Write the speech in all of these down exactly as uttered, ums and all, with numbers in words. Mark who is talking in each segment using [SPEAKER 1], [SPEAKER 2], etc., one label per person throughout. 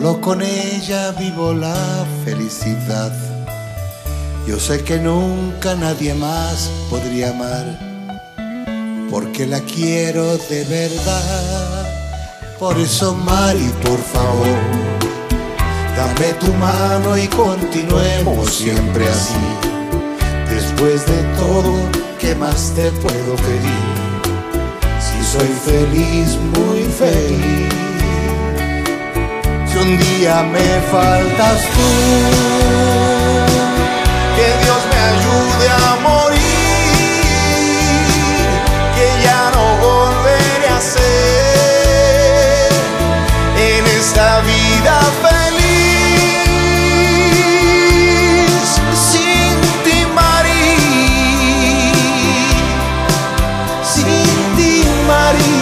[SPEAKER 1] Solo con ella vivo la felicidad. Yo sé que nunca nadie más podría amar, porque la quiero de verdad. Por eso, Mari, por favor, dame tu mano y continuemos siempre así. Después de todo, ¿qué más te puedo pedir? Si soy feliz, muy feliz. Si un día me faltas tú, que Dios me ayude a morir, que ya no volveré a ser en esta vida feliz. Sin ti, Mari, sin ti, Mari,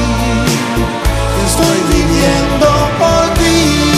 [SPEAKER 1] estoy viviendo por ti.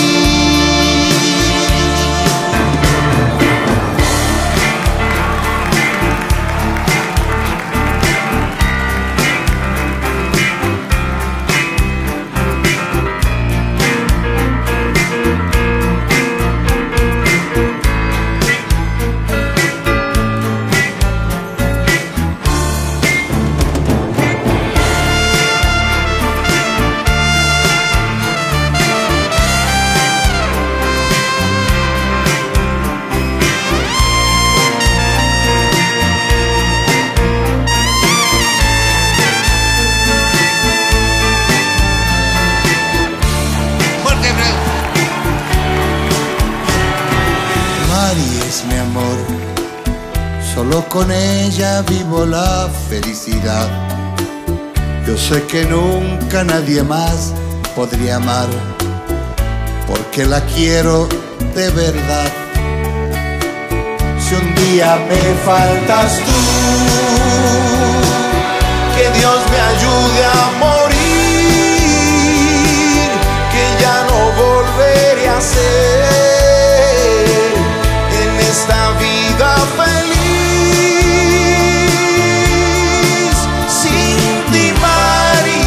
[SPEAKER 1] Mari es mi amor, solo con ella vivo la felicidad. Yo sé que nunca nadie más podría amar, porque la quiero de verdad. Si un día me faltas tú, que Dios me ayude a morir, que ya no volveré a ser esta vida feliz. Sin ti, Mari,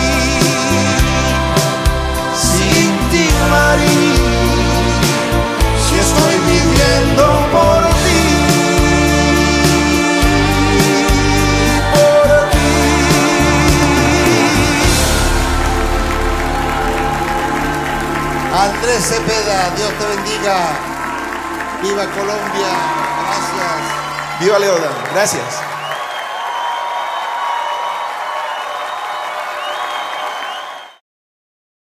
[SPEAKER 1] sin ti, Mari, si estoy viviendo por ti, por ti. Andrés Cepeda, Dios te bendiga. Viva Colombia, gracias.
[SPEAKER 2] Viva Leodan, gracias.